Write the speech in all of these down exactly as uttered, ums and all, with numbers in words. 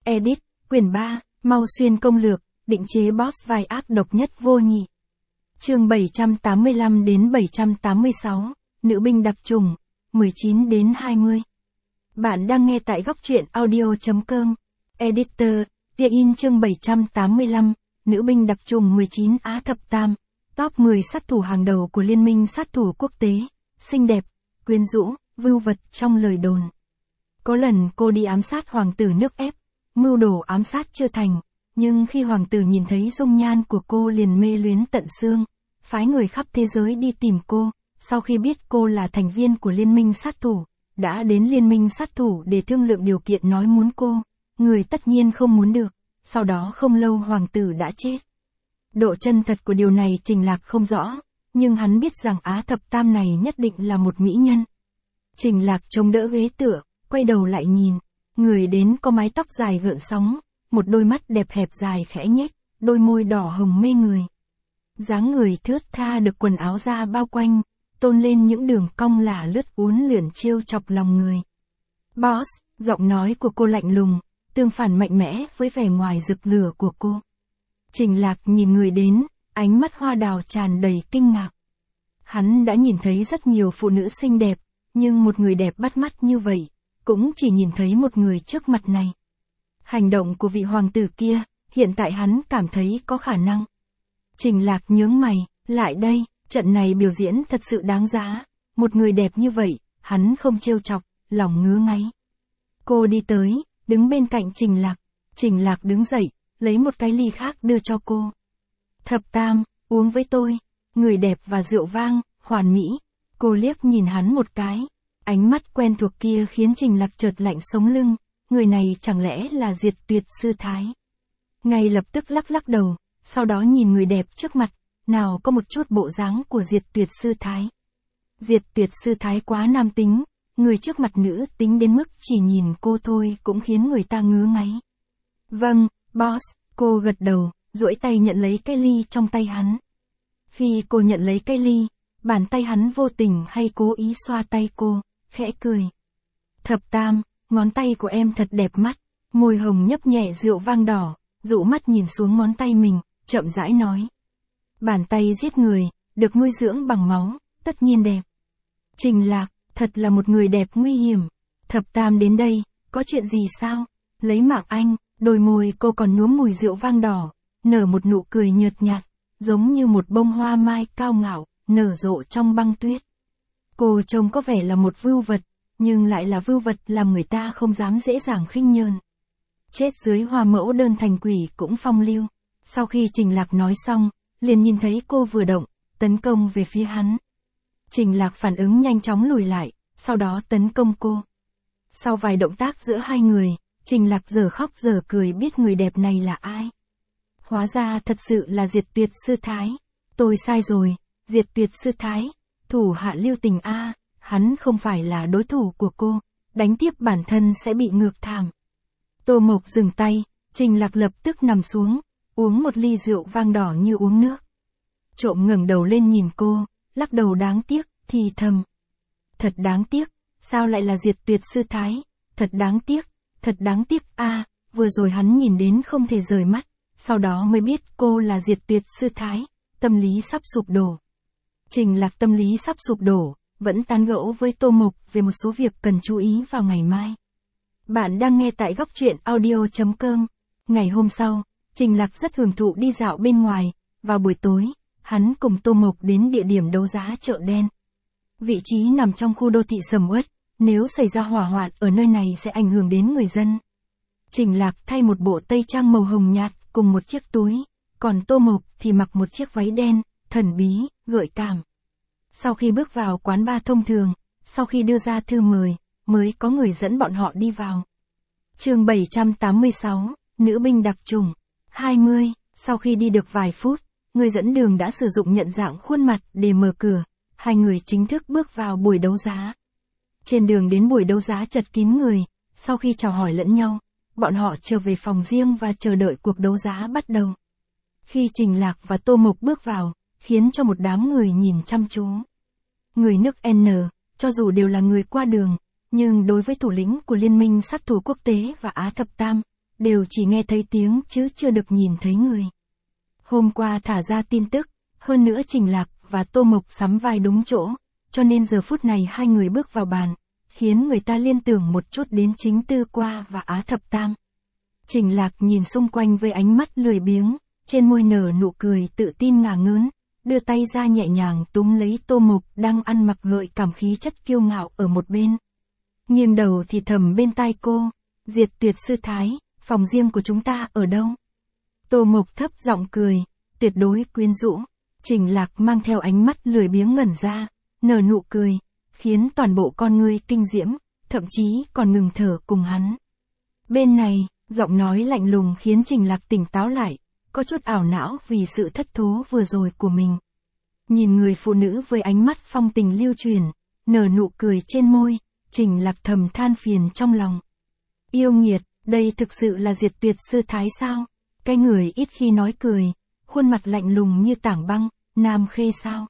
Edit, quyển ba, Mau Xuyên công lược, định chế boss vai ác độc nhất vô nhị. Chương bảy trăm tám mươi lăm đến bảy trăm tám mươi sáu, nữ binh đặc trùng, mười chín đến hai mươi. Bạn đang nghe tại góc truyện audio chấm com. Editor, Tia In chương bảy trăm tám mươi lăm, nữ binh đặc trùng mười chín Á Thập Tam, top mười sát thủ hàng đầu của Liên minh sát thủ quốc tế, xinh đẹp, quyến rũ, vưu vật trong lời đồn. Có lần cô đi ám sát hoàng tử nước ép, mưu đồ ám sát chưa thành, nhưng khi hoàng tử nhìn thấy dung nhan của cô liền mê luyến tận xương, phái người khắp thế giới đi tìm cô, sau khi biết cô là thành viên của liên minh sát thủ, đã đến liên minh sát thủ để thương lượng điều kiện nói muốn cô, người tất nhiên không muốn được, sau đó không lâu hoàng tử đã chết. Độ chân thật của điều này Trình Lạc không rõ, nhưng hắn biết rằng Á Thập Tam này nhất định là một mỹ nhân. Trình Lạc chống đỡ ghế tựa, quay đầu lại nhìn, người đến có mái tóc dài gợn sóng, một đôi mắt đẹp hẹp dài khẽ nhếch, đôi môi đỏ hồng mê người. Dáng người thướt tha được quần áo da bao quanh, tôn lên những đường cong lả lướt uốn lượn trêu chọc lòng người. Boss, giọng nói của cô lạnh lùng, tương phản mạnh mẽ với vẻ ngoài rực lửa của cô. Trình Lạc nhìn người đến, ánh mắt hoa đào tràn đầy kinh ngạc. Hắn đã nhìn thấy rất nhiều phụ nữ xinh đẹp, nhưng một người đẹp bắt mắt như vậy, cũng chỉ nhìn thấy một người trước mặt này. Hành động của vị hoàng tử kia, hiện tại hắn cảm thấy có khả năng. Trình Lạc nhướng mày, lại đây, trận này biểu diễn thật sự đáng giá, một người đẹp như vậy, hắn không trêu chọc, lòng ngứa ngáy. Cô đi tới, đứng bên cạnh Trình Lạc, Trình Lạc đứng dậy, lấy một cái ly khác đưa cho cô. Thập Tam, uống với tôi, người đẹp và rượu vang, hoàn mỹ. Cô liếc nhìn hắn một cái, ánh mắt quen thuộc kia khiến Trình Lạc chợt lạnh sống lưng, người này chẳng lẽ là Diệt Tuyệt Sư Thái. Ngay lập tức lắc lắc đầu, sau đó nhìn người đẹp trước mặt, nào có một chút bộ dáng của Diệt Tuyệt Sư Thái. Diệt Tuyệt Sư Thái quá nam tính, người trước mặt nữ tính đến mức chỉ nhìn cô thôi cũng khiến người ta ngứa ngáy. Vâng, boss, cô gật đầu, duỗi tay nhận lấy cái ly trong tay hắn. Khi cô nhận lấy cái ly, bàn tay hắn vô tình hay cố ý xoa tay cô, khẽ cười. Thập Tam, ngón tay của em thật đẹp mắt, môi hồng nhấp nhẹ rượu vang đỏ, dụ mắt nhìn xuống ngón tay mình, chậm rãi nói. Bàn tay giết người, được nuôi dưỡng bằng máu, tất nhiên đẹp. Trình Lạc, thật là một người đẹp nguy hiểm. Thập Tam đến đây, có chuyện gì sao? Lấy mạng anh, đôi môi cô còn nhuốm mùi rượu vang đỏ, nở một nụ cười nhợt nhạt, giống như một bông hoa mai cao ngạo, nở rộ trong băng tuyết. Cô trông có vẻ là một vưu vật, nhưng lại là vưu vật làm người ta không dám dễ dàng khinh nhờn. Chết dưới hoa mẫu đơn thành quỷ cũng phong lưu. Sau khi Trình Lạc nói xong, liền nhìn thấy cô vừa động, tấn công về phía hắn. Trình Lạc phản ứng nhanh chóng lùi lại, sau đó tấn công cô. Sau vài động tác giữa hai người, Trình Lạc giờ khóc giờ cười biết người đẹp này là ai. Hóa ra thật sự là Diệt Tuyệt Sư Thái. Tôi sai rồi, Diệt Tuyệt Sư Thái, thủ hạ lưu tình a, hắn không phải là đối thủ của cô, đánh tiếp bản thân sẽ bị ngược thảm. Tô Mộc dừng tay, Trình Lạc lập tức nằm xuống, uống một ly rượu vang đỏ như uống nước. Trộm ngẩng đầu lên nhìn cô, lắc đầu đáng tiếc, thì thầm. Thật đáng tiếc, sao lại là Diệt Tuyệt Sư Thái, thật đáng tiếc, thật đáng tiếc a, vừa rồi hắn nhìn đến không thể rời mắt, sau đó mới biết cô là Diệt Tuyệt Sư Thái, tâm lý sắp sụp đổ. Trình Lạc tâm lý sắp sụp đổ, vẫn tán gẫu với Tô Mộc về một số việc cần chú ý vào ngày mai. Bạn đang nghe tại góc truyện audio chấm com. Ngày hôm sau, Trình Lạc rất hưởng thụ đi dạo bên ngoài, vào buổi tối, hắn cùng Tô Mộc đến địa điểm đấu giá chợ đen. Vị trí nằm trong khu đô thị sầm uất, nếu xảy ra hỏa hoạn ở nơi này sẽ ảnh hưởng đến người dân. Trình Lạc thay một bộ tây trang màu hồng nhạt cùng một chiếc túi, còn Tô Mộc thì mặc một chiếc váy đen, thần bí, gợi cảm. Sau khi bước vào quán bar thông thường, sau khi đưa ra thư mời, mới có người dẫn bọn họ đi vào. Chương bảy trăm tám mươi sáu, nữ binh đặc trùng, hai mươi, sau khi đi được vài phút, người dẫn đường đã sử dụng nhận dạng khuôn mặt để mở cửa, hai người chính thức bước vào buổi đấu giá. Trên đường đến buổi đấu giá chật kín người, sau khi chào hỏi lẫn nhau, bọn họ trở về phòng riêng và chờ đợi cuộc đấu giá bắt đầu. Khi Trình Lạc và Tô Mộc bước vào, khiến cho một đám người nhìn chăm chú. Người nước N, cho dù đều là người qua đường, nhưng đối với thủ lĩnh của Liên minh sát thủ quốc tế và Á Thập Tam, đều chỉ nghe thấy tiếng chứ chưa được nhìn thấy người. Hôm qua thả ra tin tức, hơn nữa Trình Lạc và Tô Mộc sắm vai đúng chỗ, cho nên giờ phút này hai người bước vào bàn, khiến người ta liên tưởng một chút đến chính Tư Qua và Á Thập Tam. Trình Lạc nhìn xung quanh với ánh mắt lười biếng, trên môi nở nụ cười tự tin ngả ngớn, đưa tay ra nhẹ nhàng túm lấy Tô Mộc đang ăn mặc gợi cảm khí chất kiêu ngạo ở một bên. Nghiêng đầu thì thầm bên tai cô, Diệt Tuyệt sư thái, phòng riêng của chúng ta ở đâu? Tô Mộc thấp giọng cười, tuyệt đối quyến rũ. Trình Lạc mang theo ánh mắt lười biếng ngẩn ra, nở nụ cười, khiến toàn bộ con ngươi kinh diễm, thậm chí còn ngừng thở cùng hắn. Bên này, giọng nói lạnh lùng khiến Trình Lạc tỉnh táo lại, có chút ảo não vì sự thất thố vừa rồi của mình. Nhìn người phụ nữ với ánh mắt phong tình lưu truyền, nở nụ cười trên môi, Trình Lạc thầm than phiền trong lòng. Yêu nghiệt, đây thực sự là Diệt Tuyệt sư thái sao? Cái người ít khi nói cười, khuôn mặt lạnh lùng như tảng băng, Nam Khê sao?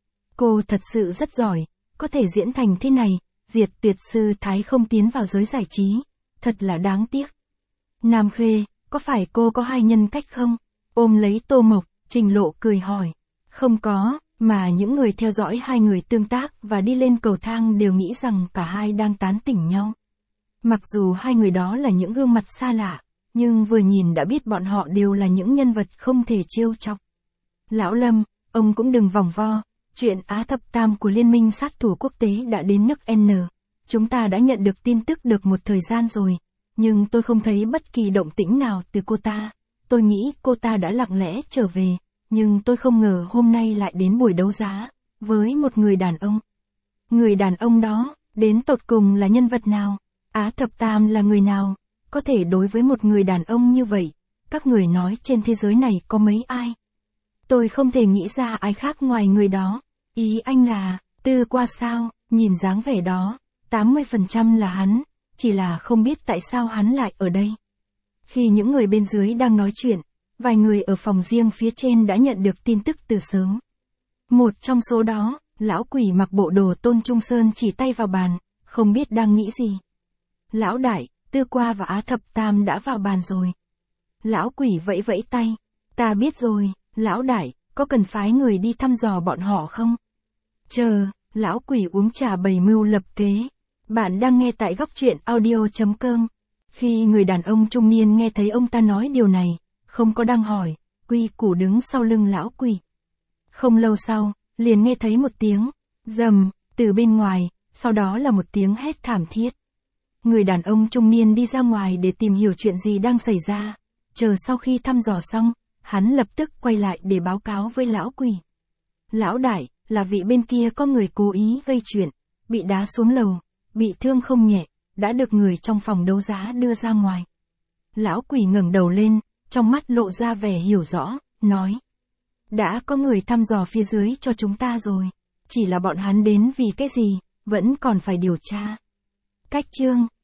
Cô thật sự rất giỏi, có thể diễn thành thế này, Diệt Tuyệt sư thái không tiến vào giới giải trí, thật là đáng tiếc. Nam Khê, có phải cô có hai nhân cách không? Ôm lấy Tô Mộc, Trình Lộ cười hỏi. Không có, mà những người theo dõi hai người tương tác và đi lên cầu thang đều nghĩ rằng cả hai đang tán tỉnh nhau. Mặc dù hai người đó là những gương mặt xa lạ, nhưng vừa nhìn đã biết bọn họ đều là những nhân vật không thể trêu chọc. Lão Lâm, ông cũng đừng vòng vo, chuyện Á Thập Tam của Liên minh sát thủ quốc tế đã đến nước N. Chúng ta đã nhận được tin tức được một thời gian rồi, nhưng tôi không thấy bất kỳ động tĩnh nào từ cô ta. Tôi nghĩ cô ta đã lặng lẽ trở về, nhưng tôi không ngờ hôm nay lại đến buổi đấu giá, với một người đàn ông. Người đàn ông đó, đến tột cùng là nhân vật nào? Á Thập Tam là người nào? Có thể đối với một người đàn ông như vậy, các người nói trên thế giới này có mấy ai? Tôi không thể nghĩ ra ai khác ngoài người đó. Ý anh là, Tư Qua sao? Nhìn dáng vẻ đó, tám mươi phần trăm là hắn, chỉ là không biết tại sao hắn lại ở đây. Khi những người bên dưới đang nói chuyện, vài người ở phòng riêng phía trên đã nhận được tin tức từ sớm. Một trong số đó, lão quỷ mặc bộ đồ Tôn Trung Sơn chỉ tay vào bàn, không biết đang nghĩ gì. Lão đại, Tư Qua và Á Thập Tam đã vào bàn rồi. Lão quỷ vẫy vẫy tay, ta biết rồi, lão đại, có cần phái người đi thăm dò bọn họ không? Chờ, lão quỷ uống trà bày mưu lập kế. Bạn đang nghe tại góc truyện audio chấm com. Khi người đàn ông trung niên nghe thấy ông ta nói điều này, không có đang hỏi, quy củ đứng sau lưng lão quỷ. Không lâu sau, liền nghe thấy một tiếng rầm từ bên ngoài, sau đó là một tiếng hét thảm thiết. Người đàn ông trung niên đi ra ngoài để tìm hiểu chuyện gì đang xảy ra, chờ sau khi thăm dò xong, hắn lập tức quay lại để báo cáo với lão quỷ. Lão đại, là vị bên kia có người cố ý gây chuyện, bị đá xuống lầu, bị thương không nhẹ, đã được người trong phòng đấu giá đưa ra ngoài. Lão quỷ ngẩng đầu lên, trong mắt lộ ra vẻ hiểu rõ, nói. Đã có người thăm dò phía dưới cho chúng ta rồi, chỉ là bọn hắn đến vì cái gì, vẫn còn phải điều tra. Cách chương